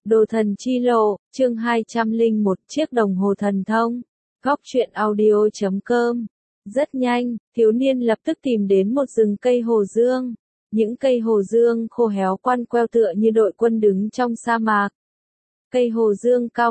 Đồ thần chi lộ, chương 201, chiếc đồng hồ thần thông. Góc truyện audio.com. Rất nhanh, thiếu niên lập tức tìm đến một rừng cây hồ dương. Những cây hồ dương khô héo quăn queo tựa như đội quân đứng trong sa mạc. Cây hồ dương cao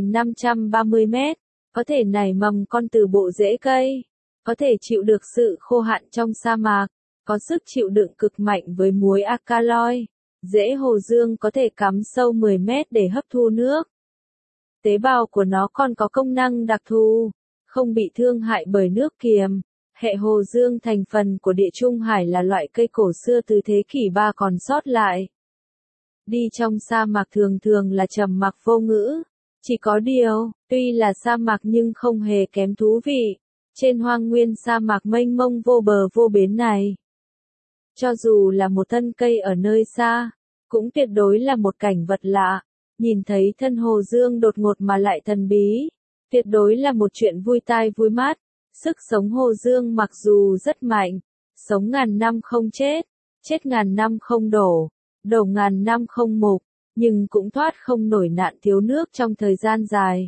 1.530 mét, có thể nảy mầm con từ bộ rễ cây, có thể chịu được sự khô hạn trong sa mạc, có sức chịu đựng cực mạnh với muối alkaloid. Rễ hồ dương có thể cắm sâu 10 mét để hấp thu nước. Tế bào của nó còn có công năng đặc thù, không bị thương hại bởi nước kiềm. Hệ hồ dương thành phần của Địa Trung Hải là loại cây cổ xưa từ thế kỷ 3 còn sót lại. Đi trong sa mạc thường thường là trầm mặc vô ngữ. Chỉ có điều, tuy là sa mạc nhưng không hề kém thú vị. Trên hoang nguyên sa mạc mênh mông vô bờ vô bến này, cho dù là một thân cây ở nơi xa, cũng tuyệt đối là một cảnh vật lạ. Nhìn thấy thân hồ dương đột ngột mà lại thần bí, tuyệt đối là một chuyện vui tai vui mắt. Sức sống hồ dương mặc dù rất mạnh, sống ngàn năm không chết, chết ngàn năm không đổ, đổ ngàn năm không mục, nhưng cũng thoát không nổi nạn thiếu nước trong thời gian dài.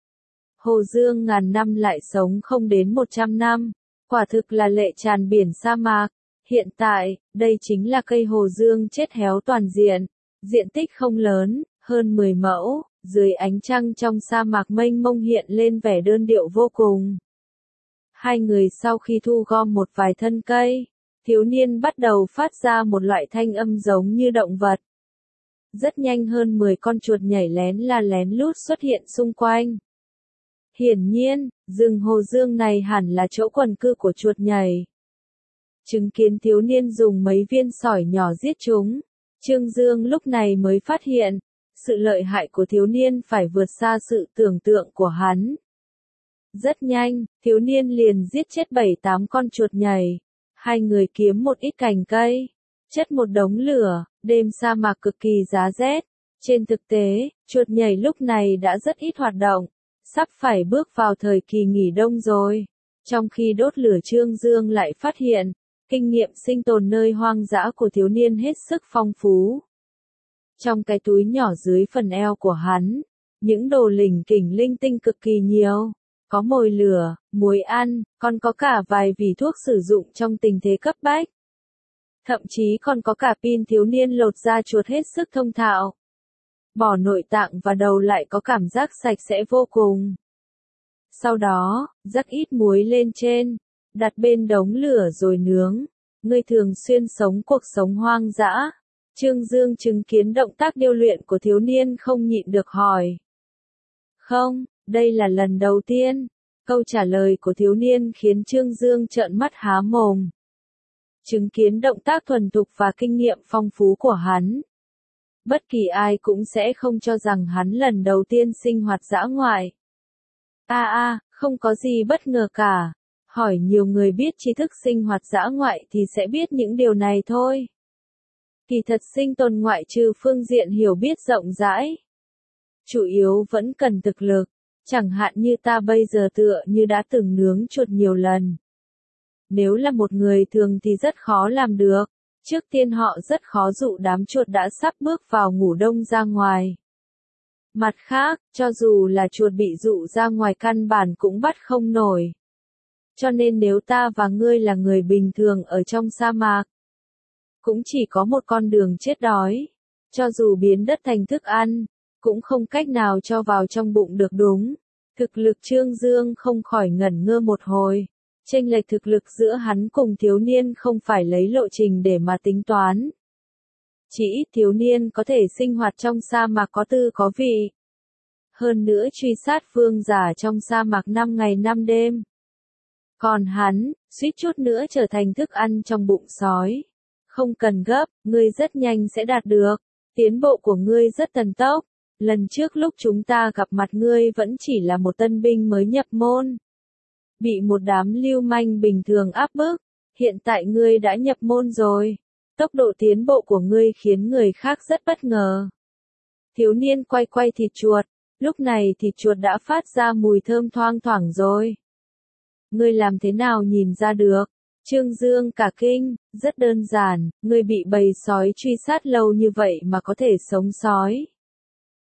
Hồ dương ngàn năm lại sống không đến 100 năm, quả thực là lệ tràn biển sa mạc. Hiện tại, đây chính là cây hồ dương chết héo toàn diện, diện tích không lớn, hơn 10 mẫu, dưới ánh trăng trong sa mạc mênh mông hiện lên vẻ đơn điệu vô cùng. Hai người sau khi thu gom một vài thân cây, thiếu niên bắt đầu phát ra một loại thanh âm giống như động vật. Rất nhanh hơn 10 con chuột nhảy lén lút xuất hiện xung quanh. Hiển nhiên, rừng hồ dương này hẳn là chỗ quần cư của chuột nhảy. Chứng kiến thiếu niên dùng mấy viên sỏi nhỏ giết chúng, Trương Dương lúc này mới phát hiện, sự lợi hại của thiếu niên phải vượt xa sự tưởng tượng của hắn. Rất nhanh, thiếu niên liền giết chết 7-8 con chuột nhảy. Hai người kiếm một ít cành cây, chất một đống lửa, đêm sa mạc cực kỳ giá rét. Trên thực tế, chuột nhảy lúc này đã rất ít hoạt động, sắp phải bước vào thời kỳ nghỉ đông rồi. Trong khi đốt lửa Trương Dương lại phát hiện, kinh nghiệm sinh tồn nơi hoang dã của thiếu niên hết sức phong phú. Trong cái túi nhỏ dưới phần eo của hắn, những đồ lỉnh kỉnh linh tinh cực kỳ nhiều. Có mồi lửa, muối ăn, còn có cả vài vỉ thuốc sử dụng trong tình thế cấp bách. Thậm chí còn có cả pin. Thiếu niên lột da chuột hết sức thông thạo. Bỏ nội tạng và đầu lại có cảm giác sạch sẽ vô cùng. Sau đó, rắc ít muối lên trên, đặt bên đống lửa rồi nướng. Ngươi thường xuyên sống cuộc sống hoang dã. Trương Dương chứng kiến động tác điêu luyện của thiếu niên không nhịn được hỏi. Không, đây là lần đầu tiên. Câu trả lời của thiếu niên khiến Trương Dương trợn mắt há mồm. Chứng kiến động tác thuần thục và kinh nghiệm phong phú của hắn, bất kỳ ai cũng sẽ không cho rằng hắn lần đầu tiên sinh hoạt dã ngoại. Không có gì bất ngờ cả. Hỏi nhiều người biết tri thức sinh hoạt dã ngoại thì sẽ biết những điều này thôi. Kỳ thật sinh tồn ngoại trừ phương diện hiểu biết rộng rãi, chủ yếu vẫn cần thực lực. Chẳng hạn như ta bây giờ tựa như đã từng nướng chuột nhiều lần. Nếu là một người thường thì rất khó làm được. Trước tiên họ rất khó dụ đám chuột đã sắp bước vào ngủ đông ra ngoài. Mặt khác, cho dù là chuột bị dụ ra ngoài căn bản cũng bắt không nổi. Cho nên nếu ta và ngươi là người bình thường ở trong sa mạc, cũng chỉ có một con đường chết đói. Cho dù biến đất thành thức ăn, cũng không cách nào cho vào trong bụng được đúng. Thực lực Trương Dương không khỏi ngẩn ngơ một hồi. Chênh lệch thực lực giữa hắn cùng thiếu niên không phải lấy lộ trình để mà tính toán. Chỉ ít thiếu niên có thể sinh hoạt trong sa mạc có tư có vị. Hơn nữa truy sát vương giả trong sa mạc 5 ngày 5 đêm. Còn hắn, suýt chút nữa trở thành thức ăn trong bụng sói. Không cần gấp, ngươi rất nhanh sẽ đạt được. Tiến bộ của ngươi rất thần tốc. Lần trước lúc chúng ta gặp mặt ngươi vẫn chỉ là một tân binh mới nhập môn. Bị một đám lưu manh bình thường áp bức. Hiện tại ngươi đã nhập môn rồi. Tốc độ tiến bộ của ngươi khiến người khác rất bất ngờ. Thiếu niên quay thịt chuột. Lúc này thịt chuột đã phát ra mùi thơm thoang thoảng rồi. Ngươi làm thế nào nhìn ra được? Trương Dương cả kinh. Rất đơn giản, ngươi bị bầy sói truy sát lâu như vậy mà có thể sống sói.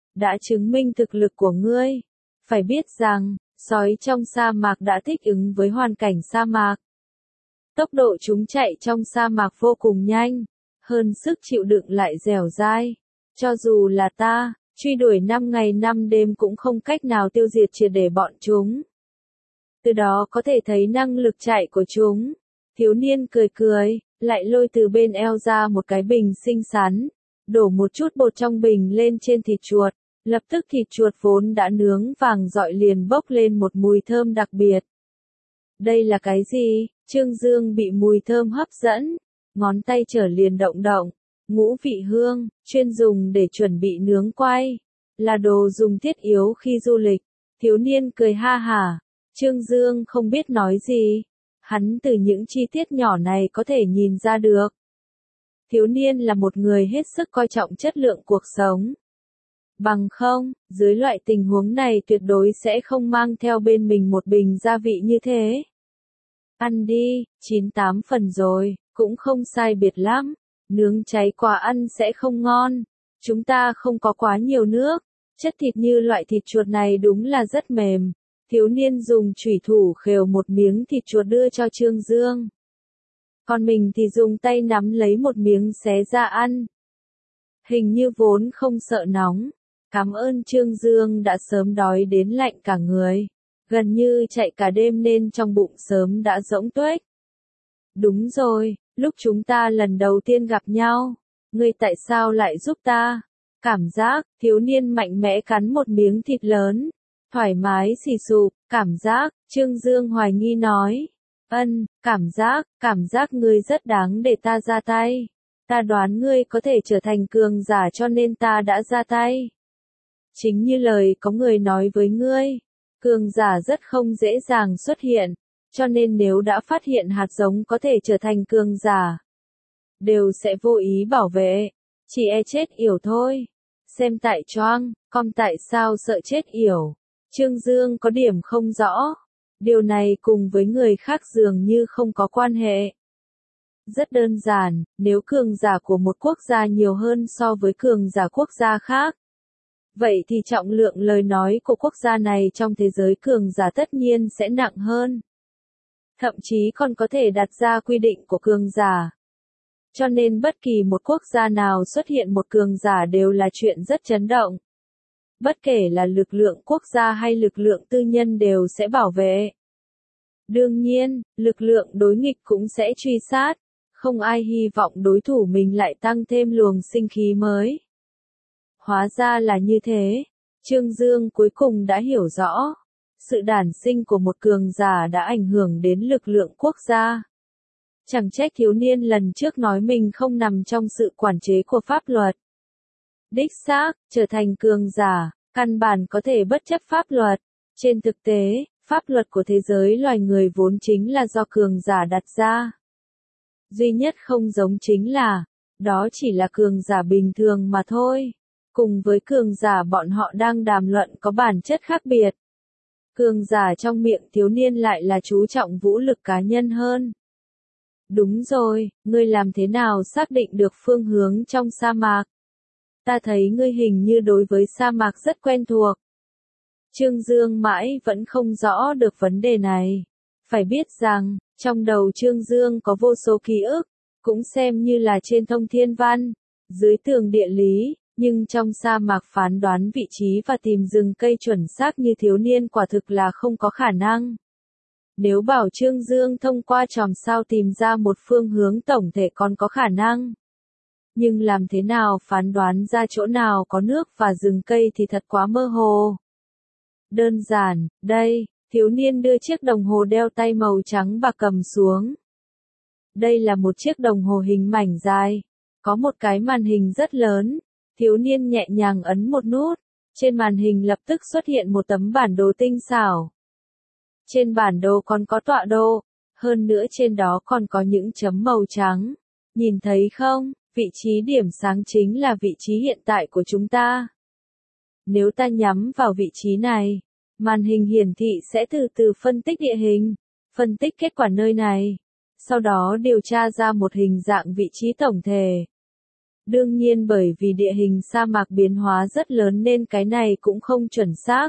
đã chứng minh thực lực của ngươi. Phải biết rằng, sói trong sa mạc đã thích ứng với hoàn cảnh sa mạc. Tốc độ chúng chạy trong sa mạc vô cùng nhanh, hơn sức chịu đựng lại dẻo dai. Cho dù là ta, truy đuổi 5 ngày 5 đêm cũng không cách nào tiêu diệt triệt để bọn chúng. Từ đó có thể thấy năng lực chạy của chúng. Thiếu niên cười cười, lại lôi từ bên eo ra một cái bình xinh xắn, đổ một chút bột trong bình lên trên thịt chuột, lập tức thịt chuột vốn đã nướng vàng rọi liền bốc lên một mùi thơm đặc biệt. Đây là cái gì? Trương Dương bị mùi thơm hấp dẫn, ngón tay trở liền động động. Ngũ vị hương, chuyên dùng để chuẩn bị nướng quay, là đồ dùng thiết yếu khi du lịch. Thiếu niên cười ha hả, Trương Dương không biết nói gì. Hắn từ những chi tiết nhỏ này có thể nhìn ra được. Thiếu niên là một người hết sức coi trọng chất lượng cuộc sống. Bằng không, dưới loại tình huống này tuyệt đối sẽ không mang theo bên mình một bình gia vị như thế. Ăn đi, 9-8 phần rồi, cũng không sai biệt lắm. Nướng cháy quá ăn sẽ không ngon. Chúng ta không có quá nhiều nước. Chất thịt như loại thịt chuột này đúng là rất mềm. Thiếu niên dùng chủy thủ khều một miếng thịt chuột đưa cho Trương Dương. Còn mình thì dùng tay nắm lấy một miếng xé ra ăn. Hình như vốn không sợ nóng. Cảm ơn Trương Dương đã sớm đói đến lạnh cả người. Gần như chạy cả đêm nên trong bụng sớm đã rỗng tuếch. Đúng rồi, lúc chúng ta lần đầu tiên gặp nhau, ngươi tại sao lại giúp ta? Cảm giác, thiếu niên mạnh mẽ cắn một miếng thịt lớn. Thoải mái xì sụp, cảm giác, Trương Dương hoài nghi nói. Cảm giác ngươi rất đáng để ta ra tay. Ta đoán ngươi có thể trở thành cường giả cho nên ta đã ra tay. Chính như lời có người nói với ngươi, cường giả rất không dễ dàng xuất hiện, cho nên nếu đã phát hiện hạt giống có thể trở thành cường giả, đều sẽ vô ý bảo vệ, chỉ e chết yểu thôi. Xem tại choang, com tại sao sợ chết yểu. Trương Dương có điểm không rõ. Điều này cùng với người khác dường như không có quan hệ. Rất đơn giản, nếu cường giả của một quốc gia nhiều hơn so với cường giả quốc gia khác, vậy thì trọng lượng lời nói của quốc gia này trong thế giới cường giả tất nhiên sẽ nặng hơn. Thậm chí còn có thể đặt ra quy định của cường giả. Cho nên bất kỳ một quốc gia nào xuất hiện một cường giả đều là chuyện rất chấn động. Bất kể là lực lượng quốc gia hay lực lượng tư nhân đều sẽ bảo vệ. Đương nhiên, lực lượng đối nghịch cũng sẽ truy sát. Không ai hy vọng đối thủ mình lại tăng thêm luồng sinh khí mới. Hóa ra là như thế. Trương Dương cuối cùng đã hiểu rõ. Sự đản sinh của một cường giả đã ảnh hưởng đến lực lượng quốc gia. Chẳng trách thiếu niên lần trước nói mình không nằm trong sự quản chế của pháp luật. Đích xác, trở thành cường giả, căn bản có thể bất chấp pháp luật. Trên thực tế, pháp luật của thế giới loài người vốn chính là do cường giả đặt ra. Duy nhất không giống chính là, đó chỉ là cường giả bình thường mà thôi. Cùng với cường giả bọn họ đang đàm luận có bản chất khác biệt. Cường giả trong miệng thiếu niên lại là chú trọng vũ lực cá nhân hơn. Đúng rồi, ngươi làm thế nào xác định được phương hướng trong sa mạc? Ta thấy ngươi hình như đối với sa mạc rất quen thuộc. Trương Dương mãi vẫn không rõ được vấn đề này. Phải biết rằng, trong đầu Trương Dương có vô số ký ức, cũng xem như là trên thông thiên văn, dưới tường địa lý, nhưng trong sa mạc phán đoán vị trí và tìm rừng cây chuẩn xác như thiếu niên quả thực là không có khả năng. Nếu bảo Trương Dương thông qua chòm sao tìm ra một phương hướng tổng thể còn có khả năng. Nhưng làm thế nào phán đoán ra chỗ nào có nước và rừng cây thì thật quá mơ hồ. Đơn giản, đây, thiếu niên đưa chiếc đồng hồ đeo tay màu trắng bạc cầm xuống. Đây là một chiếc đồng hồ hình mảnh dài, có một cái màn hình rất lớn. Thiếu niên nhẹ nhàng ấn một nút, trên màn hình lập tức xuất hiện một tấm bản đồ tinh xảo. Trên bản đồ còn có tọa độ, hơn nữa trên đó còn có những chấm màu trắng. Nhìn thấy không, vị trí điểm sáng chính là vị trí hiện tại của chúng ta. Nếu ta nhắm vào vị trí này, màn hình hiển thị sẽ từ từ phân tích địa hình, phân tích kết quả nơi này, sau đó điều tra ra một hình dạng vị trí tổng thể. Đương nhiên bởi vì địa hình sa mạc biến hóa rất lớn nên cái này cũng không chuẩn xác.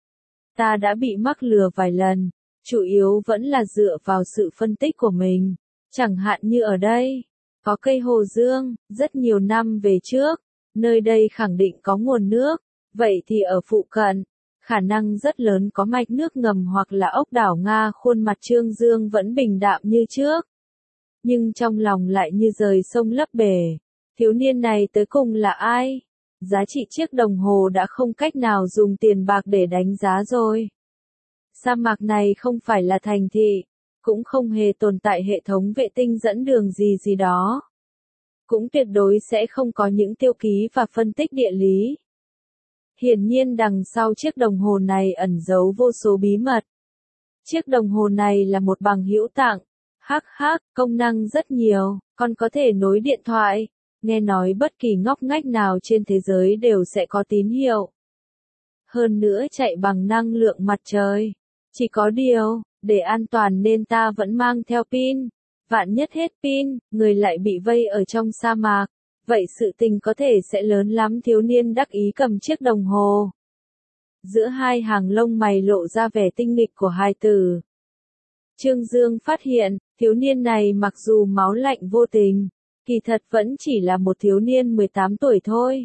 Ta đã bị mắc lừa vài lần, chủ yếu vẫn là dựa vào sự phân tích của mình. Chẳng hạn như ở đây, có cây hồ dương, rất nhiều năm về trước, nơi đây khẳng định có nguồn nước, vậy thì ở phụ cận, khả năng rất lớn có mạch nước ngầm hoặc là ốc đảo Nga. Khuôn mặt Trương Dương vẫn bình đạm như trước, nhưng trong lòng lại như rời sông lấp bể. Thiếu niên này tới cùng là ai? Giá trị chiếc đồng hồ đã không cách nào dùng tiền bạc để đánh giá rồi. Sa mạc này không phải là thành thị, cũng không hề tồn tại hệ thống vệ tinh dẫn đường gì đó. Cũng tuyệt đối sẽ không có những tiêu ký và phân tích địa lý. Hiển nhiên đằng sau chiếc đồng hồ này ẩn giấu vô số bí mật. Chiếc đồng hồ này là một bằng hữu tặng. Công năng rất nhiều, còn có thể nối điện thoại. Nghe nói bất kỳ ngóc ngách nào trên thế giới đều sẽ có tín hiệu. Hơn nữa chạy bằng năng lượng mặt trời. Chỉ có điều, để an toàn nên ta vẫn mang theo pin. Vạn nhất hết pin, người lại bị vây ở trong sa mạc. Vậy sự tình có thể sẽ lớn lắm. Thiếu niên đắc ý cầm chiếc đồng hồ. Giữa hai hàng lông mày lộ ra vẻ tinh nghịch của hai từ. Trương Dương phát hiện, thiếu niên này mặc dù máu lạnh vô tình, kỳ thật vẫn chỉ là một thiếu niên 18 tuổi thôi.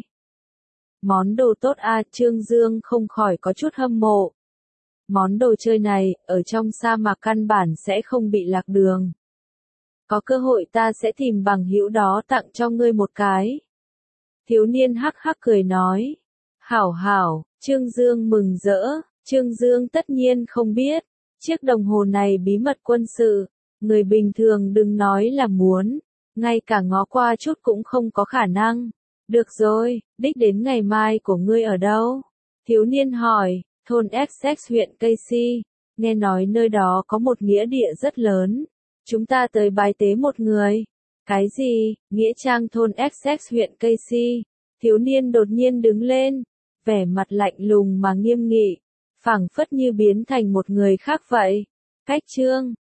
Món đồ tốt à, Trương Dương không khỏi có chút hâm mộ. Món đồ chơi này, ở trong sa mạc căn bản sẽ không bị lạc đường. Có cơ hội ta sẽ tìm bằng hữu đó tặng cho ngươi một cái. Thiếu niên hắc cười nói. Hảo, Trương Dương mừng rỡ. Trương Dương tất nhiên không biết. Chiếc đồng hồ này bí mật quân sự. Người bình thường đừng nói là muốn. Ngay cả ngó qua chút cũng không có khả năng. Được rồi, đích đến ngày mai của ngươi ở đâu? Thiếu niên hỏi. Thôn XX huyện Casey. Nghe nói nơi đó có một nghĩa địa rất lớn. Chúng ta tới bái tế một người. Cái gì? Nghĩa trang thôn XX huyện Casey. Thiếu niên đột nhiên đứng lên. Vẻ mặt lạnh lùng mà nghiêm nghị. Phảng phất như biến thành một người khác vậy. Cách Trương